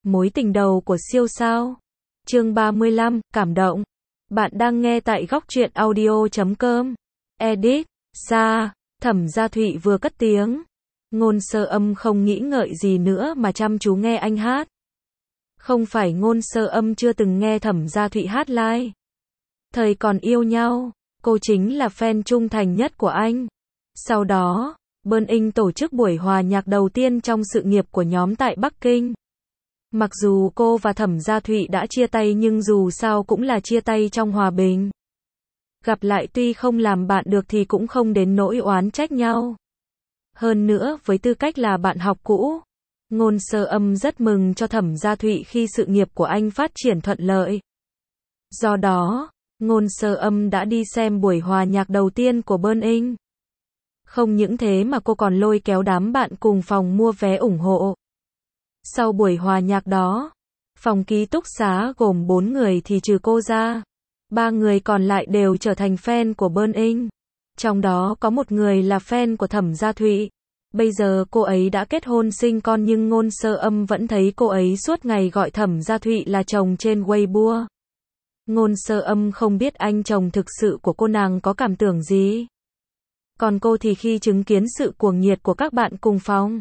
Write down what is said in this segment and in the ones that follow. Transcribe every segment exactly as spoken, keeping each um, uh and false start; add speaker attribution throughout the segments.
Speaker 1: Mối tình đầu của siêu sao. Chương ba mươi lăm, cảm động. Bạn đang nghe tại góc truyện audio chấm com. Edit, Sa, Thẩm Gia Thụy vừa cất tiếng. Ngôn Sơ Âm không nghĩ ngợi gì nữa mà chăm chú nghe anh hát. Không phải Ngôn Sơ Âm chưa từng nghe Thẩm Gia Thụy hát live. Thời còn yêu nhau, cô chính là fan trung thành nhất của anh. Sau đó, Burning tổ chức buổi hòa nhạc đầu tiên trong sự nghiệp của nhóm tại Bắc Kinh. Mặc dù cô và Thẩm Gia Thụy đã chia tay nhưng dù sao cũng là chia tay trong hòa bình. Gặp lại tuy không làm bạn được thì cũng không đến nỗi oán trách nhau. Hơn nữa, với tư cách là bạn học cũ, Ngôn Sơ Âm rất mừng cho Thẩm Gia Thụy khi sự nghiệp của anh phát triển thuận lợi. Do đó, Ngôn Sơ Âm đã đi xem buổi hòa nhạc đầu tiên của Burning. Không những thế mà cô còn lôi kéo đám bạn cùng phòng mua vé ủng hộ. Sau buổi hòa nhạc đó, phòng ký túc xá gồm bốn người thì trừ cô ra, ba người còn lại đều trở thành fan của Burning. Trong đó có một người là fan của Thẩm Gia Thụy. Bây giờ cô ấy đã kết hôn sinh con nhưng Ngôn Sơ Âm vẫn thấy cô ấy suốt ngày gọi Thẩm Gia Thụy là chồng trên Weibo. Ngôn Sơ Âm không biết anh chồng thực sự của cô nàng có cảm tưởng gì. Còn cô thì khi chứng kiến sự cuồng nhiệt của các bạn cùng phòng,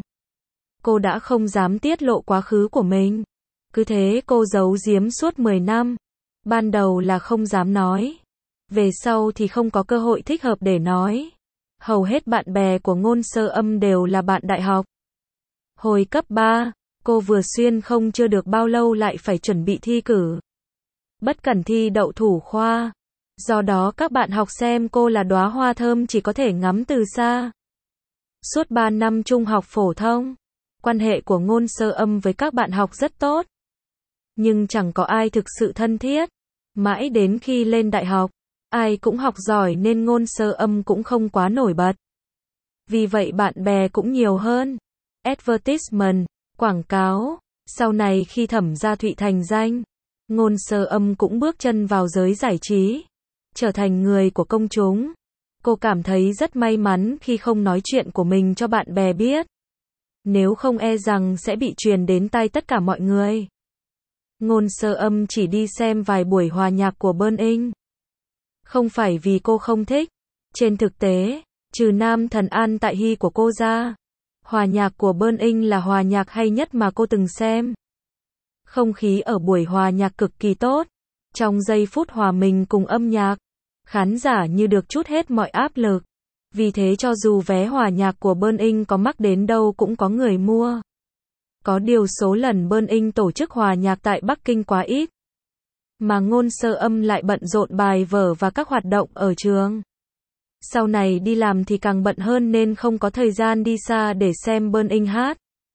Speaker 1: cô đã không dám tiết lộ quá khứ của mình. Cứ thế cô giấu giếm suốt mười năm. Ban đầu là không dám nói. Về sau thì không có cơ hội thích hợp để nói. Hầu hết bạn bè của Ngôn Sơ Âm đều là bạn đại học. Hồi cấp ba, cô vừa xuyên không chưa được bao lâu lại phải chuẩn bị thi cử. Bất cẩn thi đậu thủ khoa. Do đó các bạn học xem cô là đóa hoa thơm chỉ có thể ngắm từ xa. Suốt ba năm trung học phổ thông, quan hệ của Ngôn Sơ Âm với các bạn học rất tốt. Nhưng chẳng có ai thực sự thân thiết. Mãi đến khi lên đại học, ai cũng học giỏi nên Ngôn Sơ Âm cũng không quá nổi bật. Vì vậy bạn bè cũng nhiều hơn. Advertisement, quảng cáo. Sau này khi Thẩm Gia Thụy thành danh, Ngôn Sơ Âm cũng bước chân vào giới giải trí, trở thành người của công chúng. Cô cảm thấy rất may mắn khi không nói chuyện của mình cho bạn bè biết. Nếu không e rằng sẽ bị truyền đến tai tất cả mọi người. Ngôn Sơ Âm chỉ đi xem vài buổi hòa nhạc của Burning. Không phải vì cô không thích. Trên thực tế, trừ Nam Thần An Tại Hy của cô ra, hòa nhạc của Burning là hòa nhạc hay nhất mà cô từng xem. Không khí ở buổi hòa nhạc cực kỳ tốt. Trong giây phút hòa mình cùng âm nhạc, khán giả như được trút hết mọi áp lực. Vì thế cho dù vé hòa nhạc của Burning có mắc đến đâu cũng có người mua. Có điều số lần Burning tổ chức hòa nhạc tại Bắc Kinh quá ít. Mà Ngôn Sơ Âm lại bận rộn bài vở và các hoạt động ở trường. Sau này đi làm thì càng bận hơn nên không có thời gian đi xa để xem Burning hát.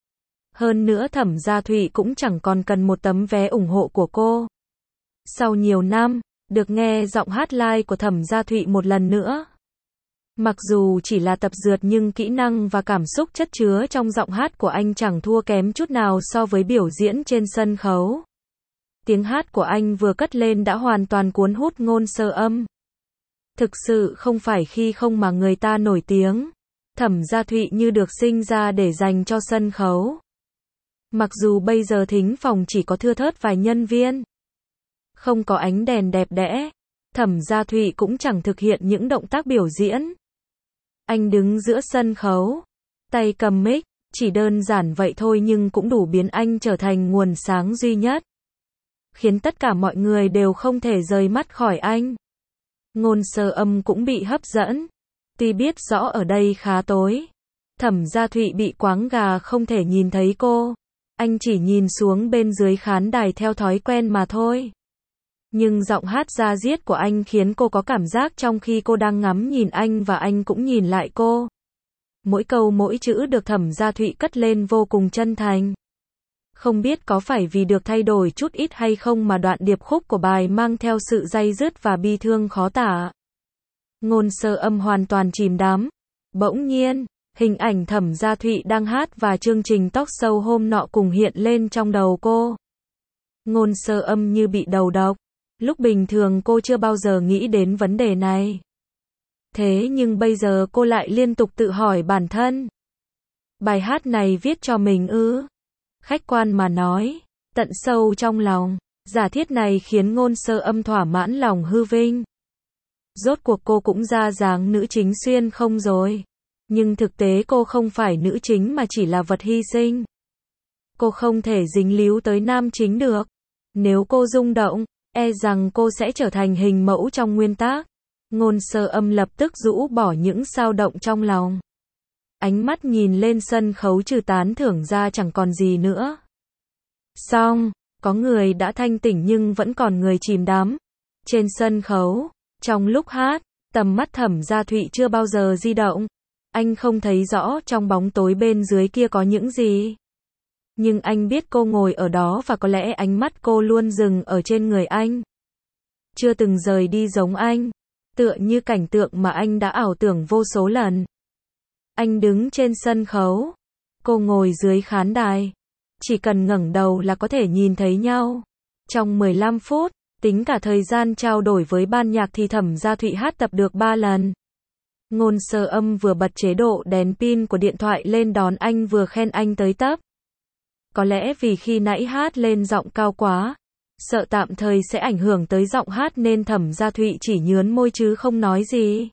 Speaker 1: Hơn nữa Thẩm Gia Thụy cũng chẳng còn cần một tấm vé ủng hộ của cô. Sau nhiều năm, được nghe giọng hát live của Thẩm Gia Thụy một lần nữa. Mặc dù chỉ là tập dượt nhưng kỹ năng và cảm xúc chất chứa trong giọng hát của anh chẳng thua kém chút nào so với biểu diễn trên sân khấu. Tiếng hát của anh vừa cất lên đã hoàn toàn cuốn hút Ngôn Sơ Âm. Thực sự không phải khi không mà người ta nổi tiếng. Thẩm Gia Thụy như được sinh ra để dành cho sân khấu. Mặc dù bây giờ thính phòng chỉ có thưa thớt vài nhân viên, không có ánh đèn đẹp đẽ, Thẩm Gia Thụy cũng chẳng thực hiện những động tác biểu diễn. Anh đứng giữa sân khấu, tay cầm mic, chỉ đơn giản vậy thôi nhưng cũng đủ biến anh trở thành nguồn sáng duy nhất, khiến tất cả mọi người đều không thể rời mắt khỏi anh. Ngôn Sơ Âm cũng bị hấp dẫn. Tuy biết rõ ở đây khá tối, Thẩm Gia Thụy bị quáng gà không thể nhìn thấy cô. Anh chỉ nhìn xuống bên dưới khán đài theo thói quen mà thôi. Nhưng giọng hát da diết của anh khiến cô có cảm giác trong khi cô đang ngắm nhìn anh và anh cũng nhìn lại cô. Mỗi câu mỗi chữ được Thẩm Gia Thụy cất lên vô cùng chân thành. Không biết có phải vì được thay đổi chút ít hay không mà đoạn điệp khúc của bài mang theo sự day dứt và bi thương khó tả. Ngôn Sơ Âm hoàn toàn chìm đắm. Bỗng nhiên, hình ảnh Thẩm Gia Thụy đang hát và chương trình talk show hôm nọ cùng hiện lên trong đầu cô. Ngôn Sơ Âm như bị đầu độc. Lúc bình thường cô chưa bao giờ nghĩ đến vấn đề này. Thế nhưng bây giờ cô lại liên tục tự hỏi bản thân. Bài hát này viết cho mình ư? Khách quan mà nói, tận sâu trong lòng. Giả thiết này khiến Ngôn Sơ Âm thỏa mãn lòng hư vinh. Rốt cuộc cô cũng ra dáng nữ chính xuyên không rồi. Nhưng thực tế cô không phải nữ chính mà chỉ là vật hy sinh. Cô không thể dính líu tới nam chính được. Nếu cô rung động, e rằng cô sẽ trở thành hình mẫu trong nguyên tác. Ngôn Sơ Âm lập tức rũ bỏ những dao động trong lòng. Ánh mắt nhìn lên sân khấu trừ tán thưởng ra chẳng còn gì nữa. Xong, có người đã thanh tỉnh nhưng vẫn còn người chìm đắm. Trên sân khấu, trong lúc hát, tầm mắt Thẩm Gia Thụy chưa bao giờ di động. Anh không thấy rõ trong bóng tối bên dưới kia có những gì. Nhưng anh biết cô ngồi ở đó và có lẽ ánh mắt cô luôn dừng ở trên người anh. Chưa từng rời đi giống anh. Tựa như cảnh tượng mà anh đã ảo tưởng vô số lần. Anh đứng trên sân khấu. Cô ngồi dưới khán đài. Chỉ cần ngẩng đầu là có thể nhìn thấy nhau. Trong mười lăm phút, tính cả thời gian trao đổi với ban nhạc thì Thẩm Gia Thụy hát tập được ba lần. Ngôn Sơ Âm vừa bật chế độ đèn pin của điện thoại lên đón anh vừa khen anh tới tấp. Có lẽ vì khi nãy hát lên giọng cao quá, sợ tạm thời sẽ ảnh hưởng tới giọng hát nên Thẩm Gia Thụy chỉ nhướn môi chứ không nói gì.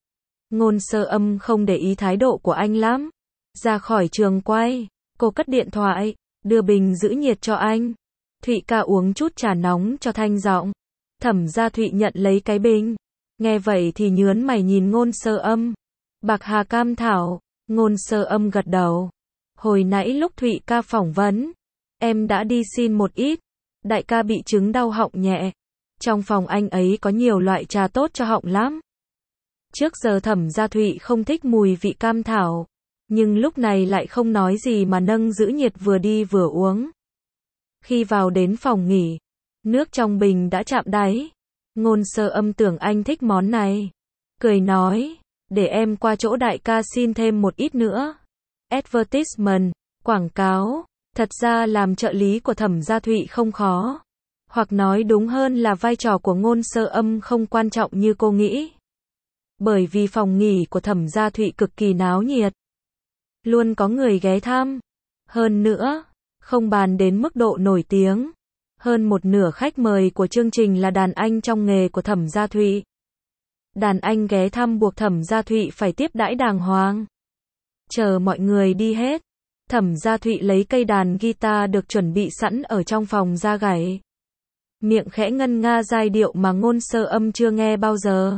Speaker 1: Ngôn Sơ Âm không để ý thái độ của anh lắm. Ra khỏi trường quay, cô cất điện thoại, đưa bình giữ nhiệt cho anh. Thụy ca uống chút trà nóng cho thanh giọng. Thẩm Gia Thụy nhận lấy cái bình. Nghe vậy thì nhướn mày nhìn Ngôn Sơ Âm. Bạc hà cam thảo. Ngôn Sơ Âm gật đầu. Hồi nãy lúc Thụy ca phỏng vấn, em đã đi xin một ít. Đại ca bị chứng đau họng nhẹ. Trong phòng anh ấy có nhiều loại trà tốt cho họng lắm. Trước giờ Thẩm Gia Thụy không thích mùi vị cam thảo. Nhưng lúc này lại không nói gì mà nâng giữ nhiệt vừa đi vừa uống. Khi vào đến phòng nghỉ, nước trong bình đã chạm đáy. Ngôn Sơ Âm tưởng anh thích món này. Cười nói, để em qua chỗ đại ca xin thêm một ít nữa. Advertisement, quảng cáo. Thật ra làm trợ lý của Thẩm Gia Thụy không khó. Hoặc nói đúng hơn là vai trò của Ngôn Sơ Âm không quan trọng như cô nghĩ. Bởi vì phòng nghỉ của Thẩm Gia Thụy cực kỳ náo nhiệt. Luôn có người ghé thăm. Hơn nữa, không bàn đến mức độ nổi tiếng. Hơn một nửa khách mời của chương trình là đàn anh trong nghề của Thẩm Gia Thụy. Đàn anh ghé thăm buộc Thẩm Gia Thụy phải tiếp đãi đàng hoàng. Chờ mọi người đi hết, Thẩm Gia Thụy lấy cây đàn guitar được chuẩn bị sẵn ở trong phòng ra gảy. Miệng khẽ ngân nga giai điệu mà Ngôn Sơ Âm chưa nghe bao giờ.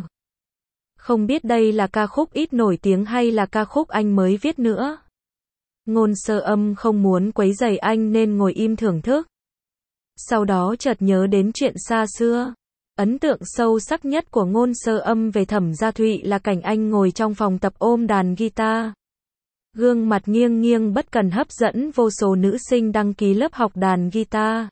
Speaker 1: Không biết đây là ca khúc ít nổi tiếng hay là ca khúc anh mới viết nữa. Ngôn Sơ Âm không muốn quấy rầy anh nên ngồi im thưởng thức. Sau đó chợt nhớ đến chuyện xa xưa. Ấn tượng sâu sắc nhất của Ngôn Sơ Âm về Thẩm Gia Thụy là cảnh anh ngồi trong phòng tập ôm đàn guitar. Gương mặt nghiêng nghiêng bất cần hấp dẫn vô số nữ sinh đăng ký lớp học đàn guitar.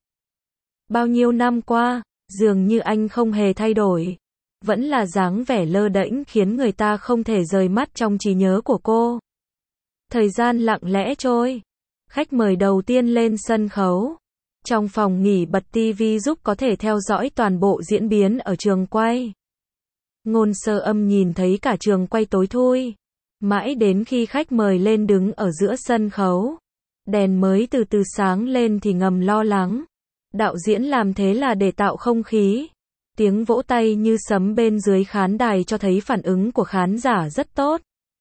Speaker 1: Bao nhiêu năm qua, dường như anh không hề thay đổi. Vẫn là dáng vẻ lơ đễnh khiến người ta không thể rời mắt trong trí nhớ của cô. Thời gian lặng lẽ trôi. Khách mời đầu tiên lên sân khấu. Trong phòng nghỉ bật ti vi giúp có thể theo dõi toàn bộ diễn biến ở trường quay. Ngôn Sơ Âm nhìn thấy cả trường quay tối thui. Mãi đến khi khách mời lên đứng ở giữa sân khấu. Đèn mới từ từ sáng lên thì ngầm lo lắng. Đạo diễn làm thế là để tạo không khí. Tiếng vỗ tay như sấm bên dưới khán đài cho thấy phản ứng của khán giả rất tốt.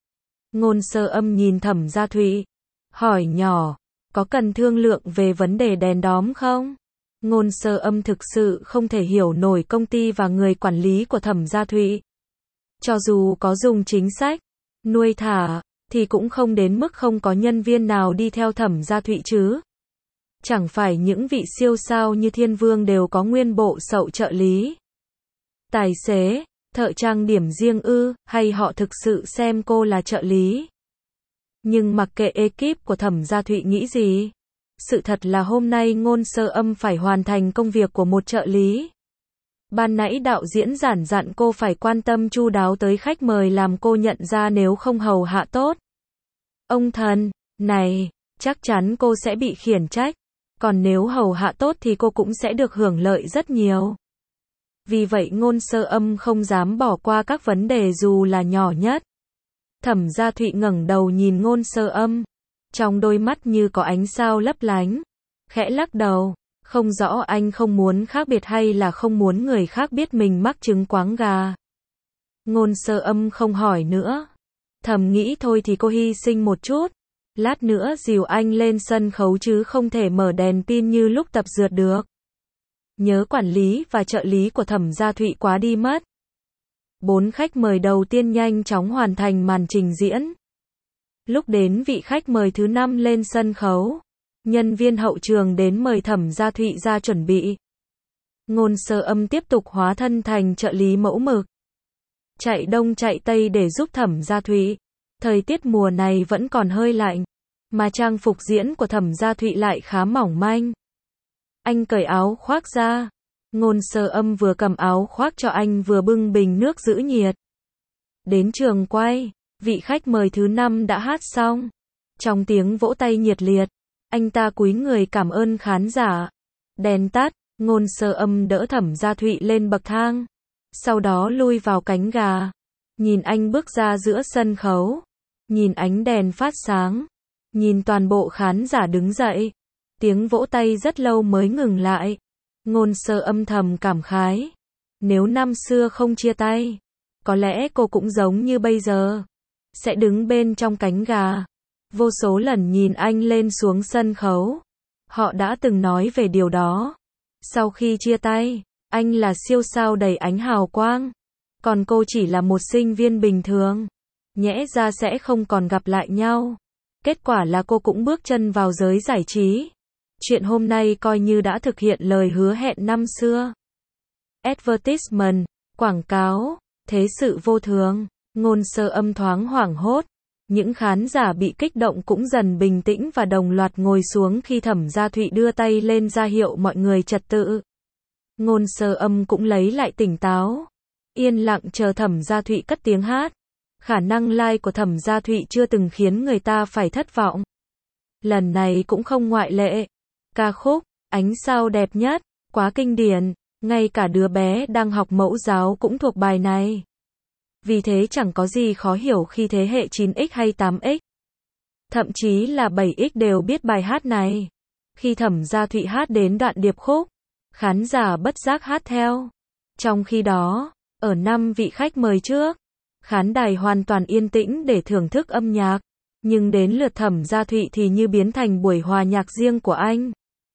Speaker 1: Ngôn Sơ Âm nhìn Thẩm Gia Thụy. Hỏi nhỏ, có cần thương lượng về vấn đề đèn đóm không? Ngôn Sơ Âm thực sự không thể hiểu nổi công ty và người quản lý của Thẩm Gia Thụy. Cho dù có dùng chính sách nuôi thả, thì cũng không đến mức không có nhân viên nào đi theo Thẩm Gia Thụy chứ. Chẳng phải những vị siêu sao như Thiên Vương đều có nguyên bộ sậu trợ lý, tài xế, thợ trang điểm riêng ư, hay họ thực sự xem cô là trợ lý. Nhưng mặc kệ ekip của Thẩm Gia Thụy nghĩ gì, sự thật là hôm nay Ngôn Sơ Âm phải hoàn thành công việc của một trợ lý. Ban nãy đạo diễn giản dặn cô phải quan tâm chu đáo tới khách mời làm cô nhận ra nếu không hầu hạ tốt. Ông thần, này, chắc chắn cô sẽ bị khiển trách. Còn nếu hầu hạ tốt thì cô cũng sẽ được hưởng lợi rất nhiều. Vì vậy Ngôn Sơ Âm không dám bỏ qua các vấn đề dù là nhỏ nhất. Thẩm Gia Thụy ngẩng đầu nhìn Ngôn Sơ Âm. Trong đôi mắt như có ánh sao lấp lánh. Khẽ lắc đầu. Không rõ anh không muốn khác biệt hay là không muốn người khác biết mình mắc chứng quáng gà. Ngôn Sơ Âm không hỏi nữa. Thầm nghĩ thôi thì cô hy sinh một chút. Lát nữa dìu anh lên sân khấu chứ không thể mở đèn pin như lúc tập dượt được. Nhớ quản lý và trợ lý của Thẩm Gia Thụy quá đi mất. Bốn khách mời đầu tiên nhanh chóng hoàn thành màn trình diễn. Lúc đến vị khách mời thứ năm lên sân khấu, nhân viên hậu trường đến mời Thẩm Gia Thụy ra chuẩn bị. Ngôn Sơ Âm tiếp tục hóa thân thành trợ lý mẫu mực. Chạy đông chạy tây để giúp Thẩm Gia Thụy. Thời tiết mùa này vẫn còn hơi lạnh, mà trang phục diễn của Thẩm Gia Thụy lại khá mỏng manh. Anh cởi áo khoác ra. Ngôn Sơ Âm vừa cầm áo khoác cho anh vừa bưng bình nước giữ nhiệt. Đến trường quay, vị khách mời thứ năm đã hát xong. Trong tiếng vỗ tay nhiệt liệt, anh ta cúi người cảm ơn khán giả. Đèn tắt, Ngôn Sơ Âm đỡ Thẩm Gia Thụy lên bậc thang. Sau đó lui vào cánh gà. Nhìn anh bước ra giữa sân khấu. Nhìn ánh đèn phát sáng. Nhìn toàn bộ khán giả đứng dậy. Tiếng vỗ tay rất lâu mới ngừng lại. Ngôn Sơ Âm thầm cảm khái. Nếu năm xưa không chia tay, có lẽ cô cũng giống như bây giờ. Sẽ đứng bên trong cánh gà. Vô số lần nhìn anh lên xuống sân khấu. Họ đã từng nói về điều đó. Sau khi chia tay, anh là siêu sao đầy ánh hào quang. Còn cô chỉ là một sinh viên bình thường. Nhẽ ra sẽ không còn gặp lại nhau. Kết quả là cô cũng bước chân vào giới giải trí. Chuyện hôm nay coi như đã thực hiện lời hứa hẹn năm xưa. Advertisement, quảng cáo, thế sự vô thường. Ngôn Sơ Âm thoáng hoảng hốt. Những khán giả bị kích động cũng dần bình tĩnh và đồng loạt ngồi xuống khi Thẩm Gia Thụy đưa tay lên ra hiệu mọi người trật tự. Ngôn Sơ Âm cũng lấy lại tỉnh táo. Yên lặng chờ Thẩm Gia Thụy cất tiếng hát. Khả năng live của Thẩm Gia Thụy chưa từng khiến người ta phải thất vọng. Lần này cũng không ngoại lệ. Ca khúc, Ánh Sao Đẹp Nhất, quá kinh điển. Ngay cả đứa bé đang học mẫu giáo cũng thuộc bài này. Vì thế chẳng có gì khó hiểu khi thế hệ chín x hay tám x, thậm chí là bảy x đều biết bài hát này. Khi Thẩm Gia Thụy hát đến đoạn điệp khúc, khán giả bất giác hát theo. Trong khi đó, ở năm vị khách mời trước, khán đài hoàn toàn yên tĩnh để thưởng thức âm nhạc. Nhưng đến lượt Thẩm Gia Thụy thì như biến thành buổi hòa nhạc riêng của anh.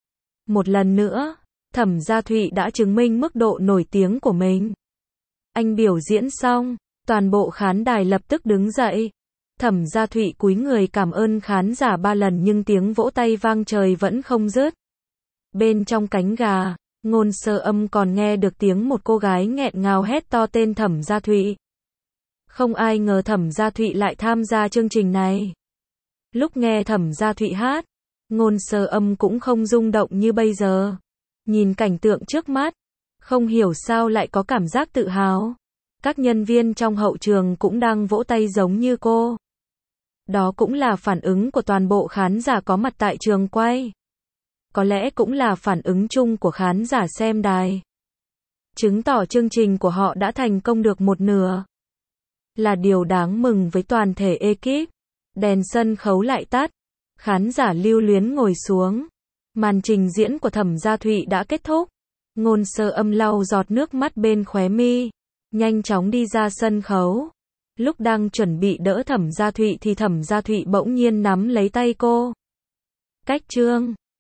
Speaker 1: Một lần nữa, Thẩm Gia Thụy đã chứng minh mức độ nổi tiếng của mình. Anh biểu diễn xong, toàn bộ khán đài lập tức đứng dậy. Thẩm Gia Thụy cúi người cảm ơn khán giả ba lần nhưng tiếng vỗ tay vang trời vẫn không dứt. Bên trong cánh gà, Ngôn Sơ Âm còn nghe được tiếng một cô gái nghẹn ngào hét to tên Thẩm Gia Thụy. Không ai ngờ Thẩm Gia Thụy lại tham gia chương trình này. Lúc nghe Thẩm Gia Thụy hát, Ngôn Sơ Âm cũng không rung động như bây giờ. Nhìn cảnh tượng trước mắt, không hiểu sao lại có cảm giác tự hào. Các nhân viên trong hậu trường cũng đang vỗ tay giống như cô. Đó cũng là phản ứng của toàn bộ khán giả có mặt tại trường quay. Có lẽ cũng là phản ứng chung của khán giả xem đài. Chứng tỏ chương trình của họ đã thành công được một nửa. Là điều đáng mừng với toàn thể ekip. Đèn sân khấu lại tắt. Khán giả lưu luyến ngồi xuống. Màn trình diễn của Thẩm Gia Thụy đã kết thúc. Ngôn Sơ Âm lau giọt nước mắt bên khóe mi. Nhanh chóng đi ra sân khấu. Lúc đang chuẩn bị đỡ Thẩm Gia Thụy thì Thẩm Gia Thụy bỗng nhiên nắm lấy tay cô. Cách chương